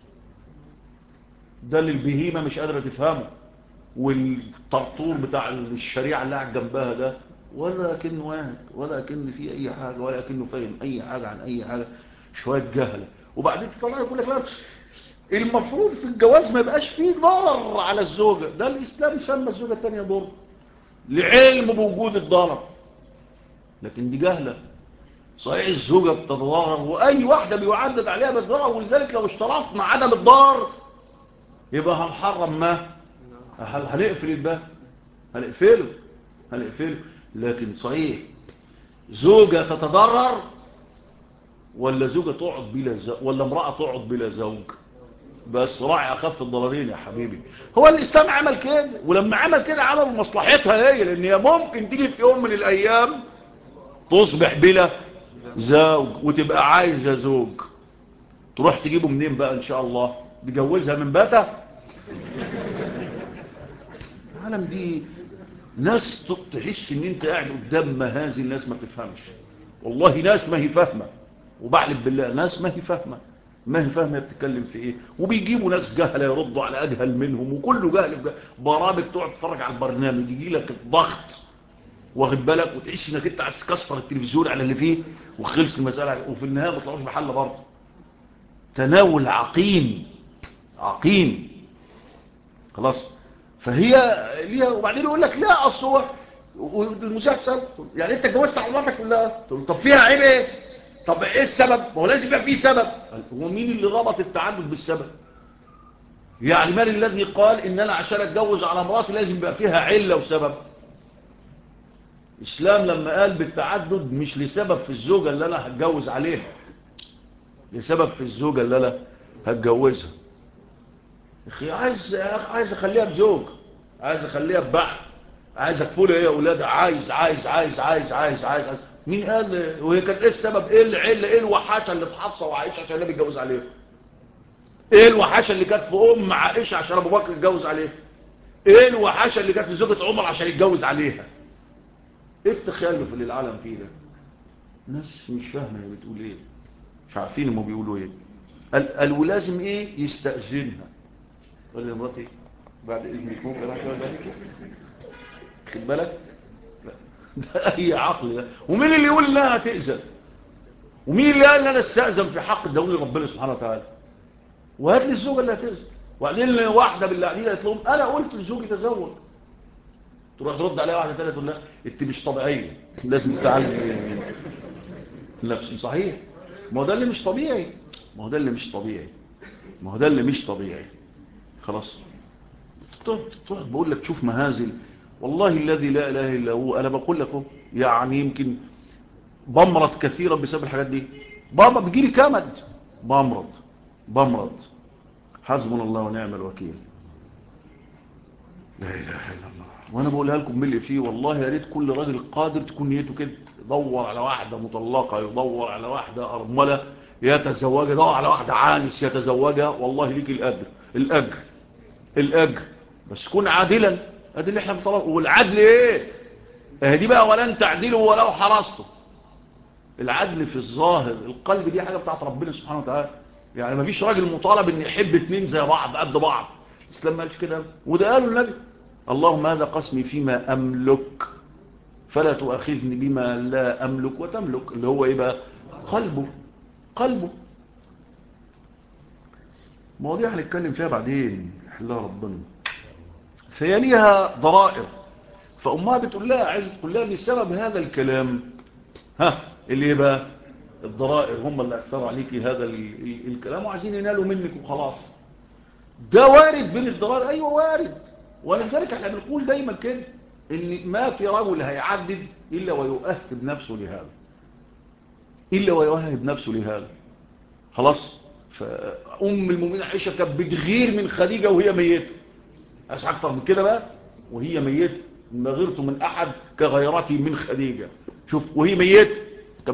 ده اللي البهيمة مش قادرة تفهمه. والطرطور بتاع الشريعة اللي قاعد جنبها ده ولا كأنه واحد، ولا كأن فيه أي حاجة، ولا كأنه فاهم أي حاجة عن أي حاجة، شوية جهلة. وبعدين تطلع يقول لك لا، المفروض في الجواز ما يبقاش فيه ضرر على الزوجة. ده الإسلام سمى الزوجة التانية ضرر لعلم بوجود الضرر، لكن دي جهلة. صحيح الزوجة بتتضرر، وأي واحدة بيعدد عليها بالضرر، ولذلك لو اشترطنا عدم الضرر يبقى هنحرم ما هنقفل الباب، هنقفله. لكن صحيح زوجة تتضرر ولا زوجة تقعد بلا زوج، ولا امرأة تقعد بلا زوج، بس راعي أخف الضررين يا حبيبي. هو الإسلام عمل كده، ولما عمل كده عمل مصلحتها هي، لأن هي ممكن تيجي في يوم من الأيام تصبح بلا زوج وتبقى عايزة زوج، تروح تجيبه منين بقى؟ إن شاء الله تجوزها من باتا. العالم دي ناس تحس ان انت قاعد قدام هذه الناس ما تفهمش، والله ناس ما هي فاهمة، وبعلم بالله ناس ما هي فاهمة، ما هي فاهمة بتتكلم في ايه. وبيجيبوا ناس جهلة يردوا على اجهل منهم، وكله جهل. برامج تقعد تتفرج على البرنامج يجي لك الضغط، واخد بالك، وتحس انك انت عايز تكسر التلفزيون على اللي فيه وخلص المسألة، وفي النهاية ما طلعوش بحل برضه. تناول عقيم، عقيم. خلاص. فهي ليها. وبعدين يقول لك لا اصل هو والمسلسل يعني انت اتجوزت على مراتك كلها، طب فيها عيب ايه؟ طب ايه السبب؟ ما هو لازم يبقى فيه سبب. هو مين اللي ربط التعدد بالسبب؟ يعني من الذي قال ان انا عشان اتجوز على مراتي لازم يبقى فيها عله وسبب؟ الاسلام لما قال بالتعدد مش لسبب في الزوجه اللي انا هتجوز عليها، لسبب في الزوجه اللي انا هتجوزها. اخي عايز اخليها بزوج، عايز اخليها ببعض، عايز اكفلها هي واولادها، عايز. مين قال؟ وهي كانت ايه السبب؟ ايه العله؟ ايه الوحاشه اللي في حفصه وعائشه عشان النبي اتجوز عليها؟ ايه الوحاشه اللي كانت في ام عائشه عشان ابو بكر اتجوز عليها؟ ايه الوحاشه اللي كانت في زوجة عمر عشان يتجوز عليها؟ ايه التخلف اللي العالم فيه ده؟ ناس مش فاهمه هي بتقول ايه، مش عارفين هم بيقولوا ايه. قال ولازم ايه؟ يستأذنها. قال لي مراتي بعد اذنك ممكن اتجوز عليك؟ خد بالك، ده اي عقل ده؟ ومين اللي يقول انها هتأذن؟ ومين اللي قال انا استأذن في حق الدولة ربنا سبحانه وتعالى؟ وهات لي الزوجه اللي هتأذن. وبعدين واحده بالله عليها قالت لهم انا قلت لزوجي تزوج، تروح ترد عليها واحده ثانيه تقول لها انت مش طبيعيه، لازم تتعلم نفس. صحيح، ما هو ده اللي مش طبيعي، ما هو ده اللي مش طبيعي، ما هو ده اللي مش طبيعي. خلاص. تروح بقول لك شوف مهازل، والله الذي لا اله الا هو. انا بقول لكم يعني يمكن بمرض كثيرا بسبب الحاجات دي. بابا بيجي لي كمد، بمرض. حسبنا الله ونعم الوكيل. لا اله الا الله. وانا بقولها لكم ملء فيه، والله يا ريت كل راجل قادر تكون نيته كده، يدور على واحده مطلقه، يدور على واحده ارمله يتزوجها، يدور على واحده عانس يتزوجها. والله ليك الاجر بس كون عادلا. ادي اللي احنا بنطلب. والعدل ايه؟ دي بقى ولن تعدلوا ولو حرصتم. العدل في الظاهر، القلب دي حاجه بتاعت ربنا سبحانه وتعالى. يعني ما فيش راجل مطالب ان يحب اتنين زي بعض قد بعض. الاسلام ما قالش كده، وده قاله النبي. اللهم هذا قسمي فيما املك فلا تؤاخذني بما لا املك وتملك، اللي هو ايه بقى؟ قلبه. مواضيع هنتكلم فيها بعدين يحلها ربنا. فهي ليها ضرائر. فامها بتقول لها، عايز تقول لها ان سبب هذا الكلام اللي يبقى الضرائر هم اللي اكثروا عليكي هذا الكلام وعايزين ينالوا منك وخلاص. ده وارد بين الضرائر، ايوه وارد. ولذلك احنا بنقول دايما كده ان ما في رجل هيعدد الا ويؤهب نفسه لهذا. خلاص. فام المؤمنين عائشه كانت بتغير من خديجه وهي ميته. عايز اكتر من كده بقى؟ وهي ميته ما غيرت من احد كغيرتي من خديجه. شوف وهي ميته كانت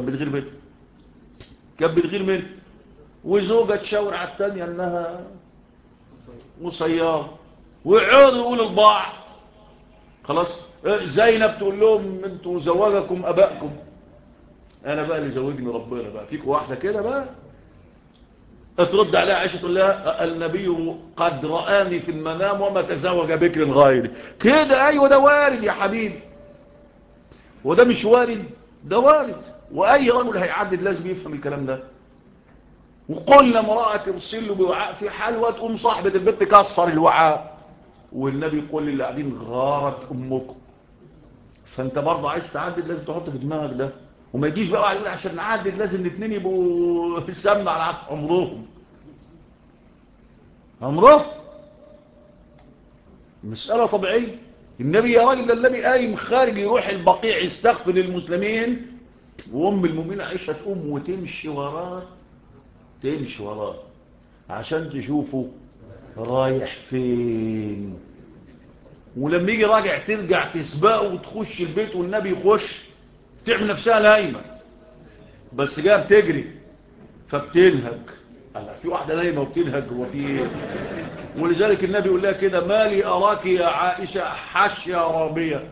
بتغير منه. وزوجة تشاور على الثانيه انها مصيار، ويقعدوا يقولوا لبعض. خلاص. زينب تقول لهم انتوا زوجكم ابائكم، انا بقى اللي زوجني ربنا بقى فيكم واحده كده بقى. ترد عليها عائشه تقول لها النبي قد رآني في المنام وما تزوج بكر غيري. كده ايوه ده وارد يا حبيبي. وده مش وارد؟ ده وارد. واي رجل هيعدد لازم يفهم الكلام ده. وقلنا امرأة ترسل بوعاء في حلوة تقوم صاحبة البيت تكسر الوعاء، والنبي يقول للي قاعدين غارت امكم. فانت برضه عايز تعدد لازم تحط في دماغك ده. وما يجيش بقى يقول عشان نعدد لازم الاثنين يبقوا سمنه على عمره. مسألة طبيعية. النبي يا راجل ده النبي قايم خارج يروح البقيع يستغفر للمسلمين، وام المؤمنين عائشة تقوم وتمشي وراه عشان تشوفه رايح فين. ولما يجي راجع ترجع تسبقه وتخش البيت والنبي يخش، تعمل نفسها نايمة بس جايه بتجري فبتنهج. الله، في واحدة نايمة وبتنهج هو في ايه؟ ولذلك النبي يقول لها كده مالي أراك يا عائشة حشية رابية.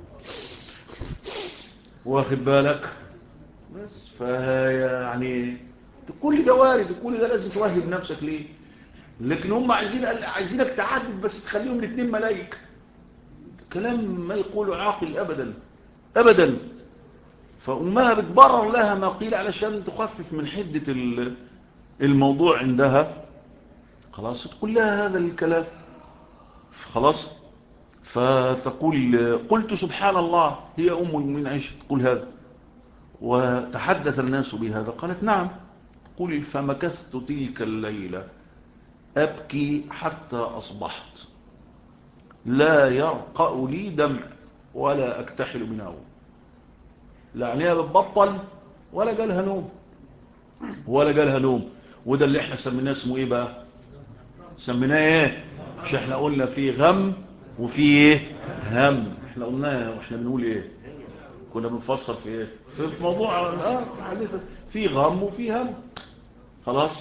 واخد بالك؟ بس فيعني كل ده وارد وكل ده لازم توهب نفسك ليه. لكن هم عايزينك تعدد بس تخليهم الاثنين ملايك. كلام ما يقوله عاقل ابدا. فامها بتبرر لها ما قيل علشان تخفف من حدة الموضوع عندها. خلاص تقول لها هذا الكلام. خلاص. فتقول قلت سبحان الله، هي أم المؤمنين عائشة تقول هذا، وتحدث الناس بهذا. قالت نعم. قل فمكثت تلك الليلة أبكي حتى أصبحت، لا يرقأ لي دمع ولا أكتحل بنوم. لا عينيها بتبطل ولا جالها نوم، ولا جالها نوم. وده اللي احنا سميناه اسمه ايه بقى؟ سميناه ايه؟ مش احنا قلنا في غم وفي ايه؟ هم. احنا قلنا واحنا بنقول ايه؟ كنا بنفسر في ايه؟ في موضوع في حديث في غم وفي هم. خلاص.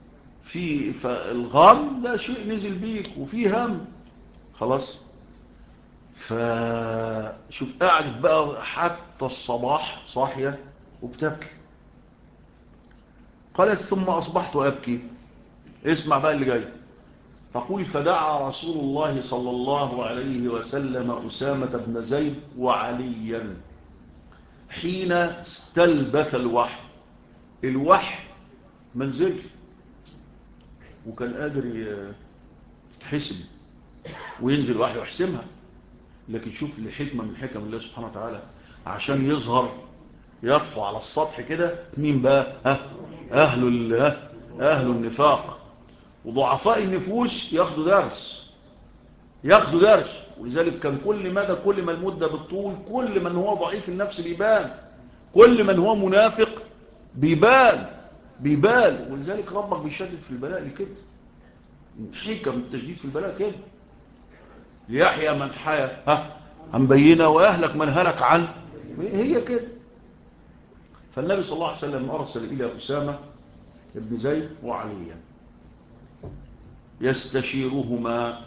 فالغم ده شيء نزل بيك، وفي هم. خلاص. فشوف قعدت بقى حتى الصباح صاحية وبتبكي. قالت ثم أصبحت أبكي. اسمع بقى اللي جاي. فقل فدعا رسول الله صلى الله عليه وسلم أسامة بن زيد وعليا حين استلبث الوحي. الوحي منزل، وكان قادر يتحسب وينزل وحي ويحسمها. لكن شوف لحكمة من حكم الله سبحانه وتعالى، عشان يظهر يطفو على السطح كده مين بقى؟ أهل النفاق وضعفاء النفوس ياخدوا درس. ولذلك كان كل ما المدة بالطول، كل من هو ضعيف النفس بيبان، كل من هو منافق بيبان. ولذلك ربك بيشدد في البلاء لكده، حكم التشديد في البلاء كده، ليحيى من حيا عن بينه ويهلك من هلك عن، هي كده. فالنبي صلى الله عليه وسلم أرسل إلى أسامة بن زيد وعليا يستشيرهما.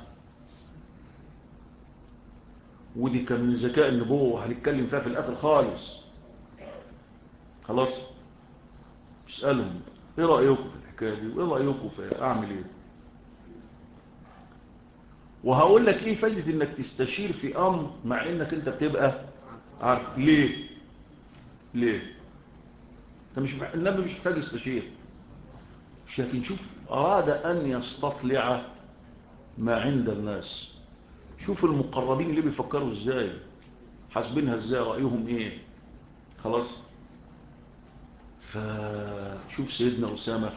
ودي كان من ذكاء النبوة، هنتكلم فيها في الآخر خالص. خلاص. اسألهم ايه رأيكم في الحكاية دي، وايه رأيكم في اعمل ايه. وهقول لك ايه فايدة انك تستشير في امر مع انك انت بتبقى عارف ليه. انت مش النبي مش محتاج يستشير، لكن شوف اراد ان يستطلع ما عند الناس. شوف المقربين اللي بيفكروا ازاي، حاسبينها ازاي، رأيهم ايه. خلاص. فشوف سيدنا أسامة،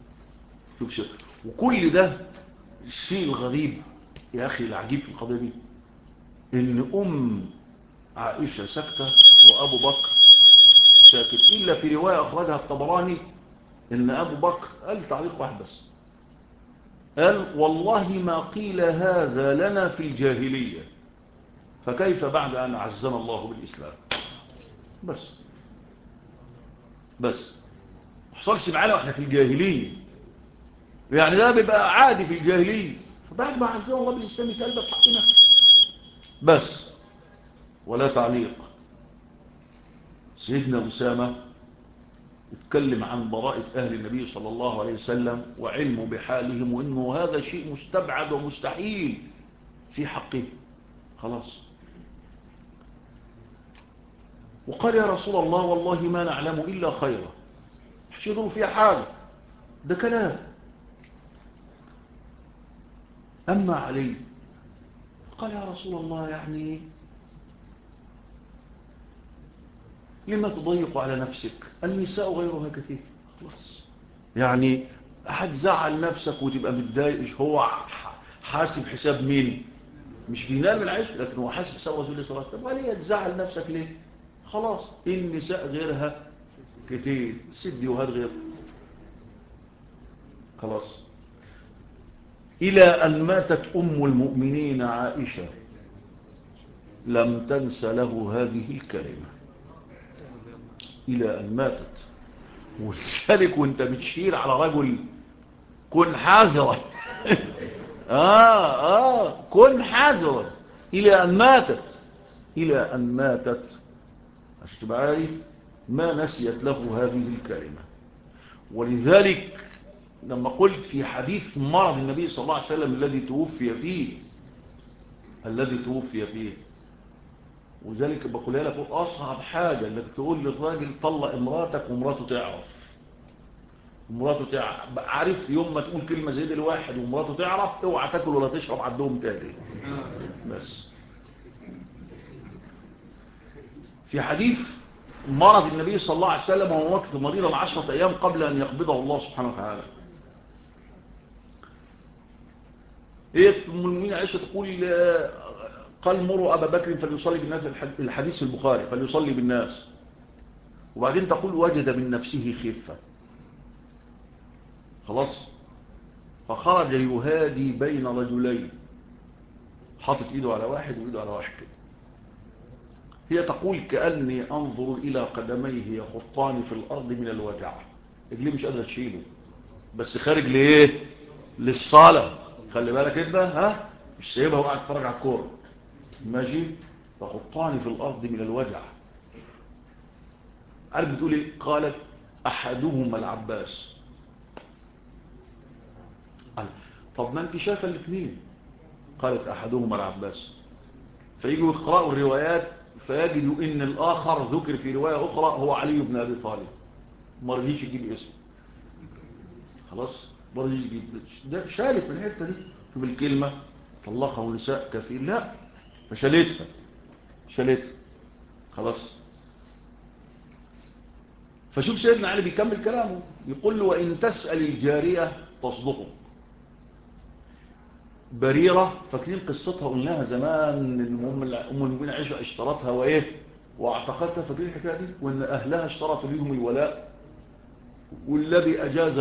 وكل ده الشيء الغريب يا أخي العجيب في القضية دي، إن عائشة ساكتة وأبو بكر ساكت. إلا في رواية أخرجها الطبراني إن أبو بكر قال تعليق واحد بس، قال والله ما قيل هذا لنا في الجاهلية، فكيف بعد أن عزنا الله بالإسلام. بس حصلش معانا وإحنا في الجاهلية، يعني ده بيبقى عادي في الجاهلية، فبعد ما عزنا الله بالإسلام يتقلب حقنا بس. ولا تعليق. سيدنا أسامة اتكلم عن براءة أهل النبي صلى الله عليه وسلم وعلمه بحالهم، وإنه هذا شيء مستبعد ومستحيل في حقه. خلاص. وقال يا رسول الله والله ما نعلم إلا خيرا، مش يدور فيها حاجة، ده كلام. أما علي قال يا رسول الله يعني لما تضيق على نفسك، النساء غيرها كثير. خلاص. يعني أحد زعل نفسك وتبقى متضايق، هو حاسب حساب مين؟ مش بينال من عيش، لكن هو حاسب حساب رسول الله صلى الله عليه وسلم. وليه تزعل نفسك ليه؟ خلاص النساء غيرها كتير، سدي وهاد غير. خلاص. إلى أن ماتت أم المؤمنين عائشة لم تنس له هذه الكلمة، إلى أن ماتت. ولذلك وانت بتشير على رجل كن حذرا كن حذرا. إلى أن ماتت عشان تبقى عارف ما نسيت له هذه الكلمة. ولذلك لما قلت في حديث مرض النبي صلى الله عليه وسلم الذي توفي فيه، وذلك بقولها لك أصعب حاجة انك تقول للراجل طلق امراتك ومراته تعرف. ومراته عارف يوم ما تقول كلمة زي دي لواحد ومراته تعرف، اوعى تاكل ولا تشرب عندهم تاني. بس في حديث مرض النبي صلى الله عليه وسلم وهو وقت مريضا 10 أيام قبل أن يقبضه الله سبحانه وتعالى. هي أم المؤمنين عائشة تقول قال مروا أبا بكر فليصلي بالناس، الحديث في البخاري، فليصلي بالناس. وبعدين تقول وجد من نفسه خفة، خلاص، فخرج يهادي بين رجلين، حاطط ايده على واحد وايده على واحد كده. هي تقول كأني أنظر إلى قدميه يخطان في الأرض من الوجع، رجليه مش قادرة تشيله، بس خارج لإيه؟ للصلاة. خلي بالك انت، ها، مش سايبها وقاعد تتفرج على الكورة، ماشي، يخطان في الأرض من الوجع. عارف بتقول ايه؟ قالت أحدهما العباس. قال طب ما انت شايفه الاثنين. قالت أحدهما العباس. فيجوا يقرأوا الروايات فيجدوا ان الآخر ذكر في رواية أخرى هو علي بن أبي طالب، ما رضيش يجيب اسمه، خلاص، ما رضيش يجيب ده، شالت من الحتة دي. شوف الكلمة طلقه نساء كثير، لا، فشالتها، شالتها، خلاص. فشوف سيدنا علي بيكمل كلامه، يقول له وإن تسأل الجارية تصدقه. بريرة، فاكرين قصتها قلناها زمان، أم المؤمنين عائشة اشترتها وإيه واعتقدتها، فاكرين الحكاية دي، وإن أهلها اشترطوا ليهم الولاء، والذي أجاز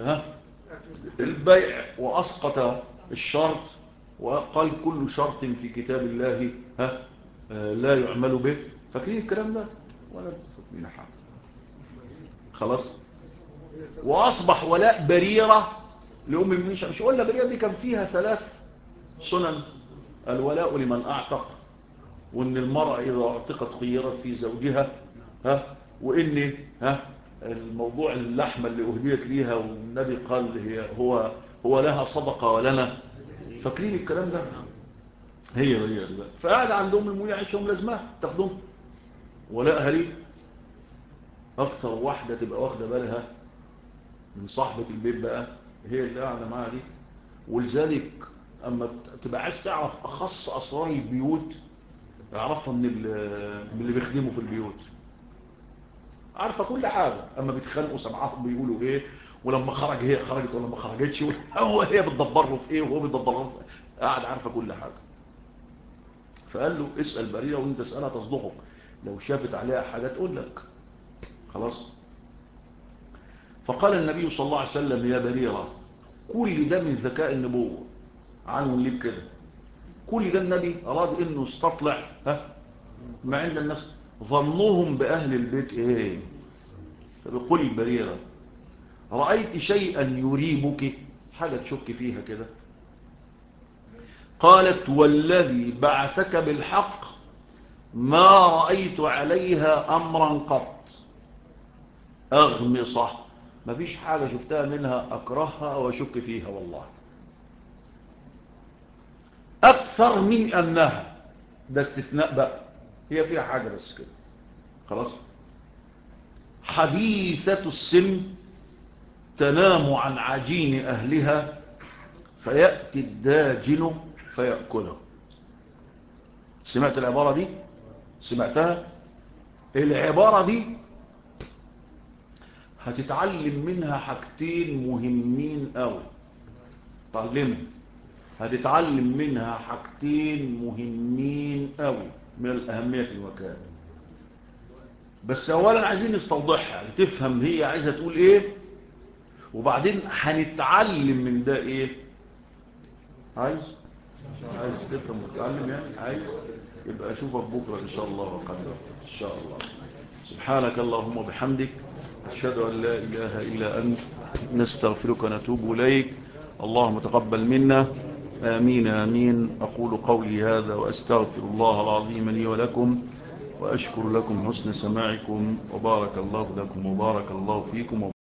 البيع وأسقط الشرط، وقال كل شرط في كتاب الله لا يعمل به. فاكرين الكلام ده ولا فاكرين حاجة؟ خلاص. وأصبح ولاء بريرة لأم المؤمنين. مش قلنا بريرة دي كان فيها 3 سنن؟ الولاء لمن أعتق، وإن المرأة إذا اعتقت خيرت في زوجها، وإن الموضوع اللحمة اللي أهديت ليها والنبي قال هو لها صدقة ولنا. فاكرين الكلام ده؟ هي دي. فقاعد عندهم المولى عيشهم لازمها تاخدهم ولاءها ليه. أكتر واحدة تبقى واخدة بالها من صاحبة البيت بقى هي اللي قاعدة معاها دي. ولذلك أما تبقى عايز تعرف أخص أسرار البيوت اعرفها من اللي بيخدموا في البيوت، عارفة كل حاجة. أما بيتخانقوا سمعهم بيقولوا إيه، ولما خرج هي خرجت ولا ما خرجتش، هي بتدبر له في إيه وهو بيدبر له في إيه، قاعد عارفة كل حاجة. فقال له اسأل بريرة وانت تسألها تصدقك، لو شافت عليها حاجة تقول لك، خلاص. فقال النبي صلى الله عليه وسلم يا بريرة، كل ده من ذكاء النبوة عنه اللي بكده، كل ده النبي أراد إنه استطلع ما عند الناس ظنهم بأهل البيت إيه. فبيقول البريرة رأيت شيئا يريبك، حاجة تشك فيها كده؟ قالت والذي بعثك بالحق ما رأيت عليها أمرا قط أغمصة، ما فيش حاجة شفتها منها أكرهها أو أشك فيها والله، أكثر من أنها، ده استثناء بقى، هي فيها حاجة بس كده، خلاص، حديثة السن تنام عن عجين أهلها فيأتي الداجن فيأكله. سمعت العبارة دي؟ سمعتها؟ العبارة دي هتتعلم منها حاجتين مهمين قوي، تعلمها، هتتعلم منها حاجتين مهمين قوي من الأهمية في المكان. بس أولا عايزين نستوضحها، يعني تفهم هي عايزة تقول إيه، وبعدين هنتعلم من ده إيه. عايز تفهم وتتعلم، يعني عايز يبقى أشوفك بكرة إن شاء الله وقدر إن شاء الله. سبحانك اللهم وبحمدك، أشهد أن لا إله إلا أنت، نستغفرك ونتوب إليك. اللهم تقبل منا، آمين آمين. أقول قولي هذا وأستغفر الله العظيم لي ولكم، وأشكر لكم حسن سماعكم، وبارك الله لكم وبارك الله فيكم.